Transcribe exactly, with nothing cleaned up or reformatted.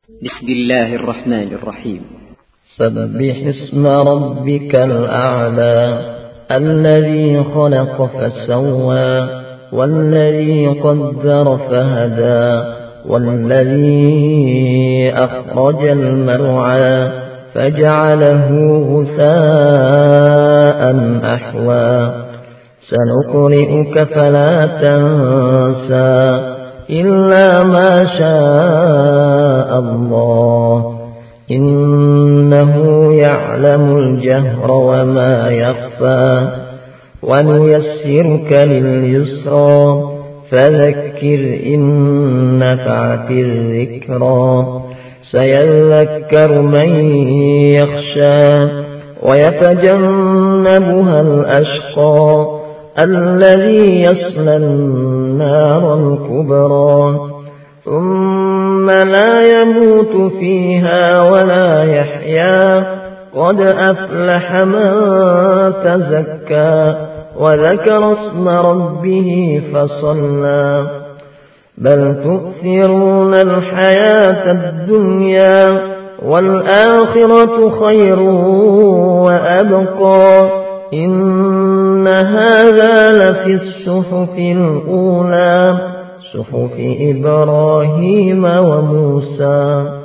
بسم الله الرحمن الرحيم. سبح اسم ربك الأعلى الذي خلق فسوى والذي قدر فهدى والذي أخرج المرعى فجعله غثاء أحوى سنقرئك فلا تنسى إلا ما شاء الله إنه يعلم الجهر وما يخفى ونيسرك لليسرى فذكر إن نفعت الذكرى سيذكر من يخشى ويتجنبها الأشقى الذي يصلى النار الكبرى ثم لا يموت فيها ولا يحيا قد أفلح من تزكى وذكر اسم ربه فصلى بل تؤثرون الحياة الدنيا والآخرة خير وأبقى إن هذا لفي الصحف الأولى صحف إبراهيم وموسى.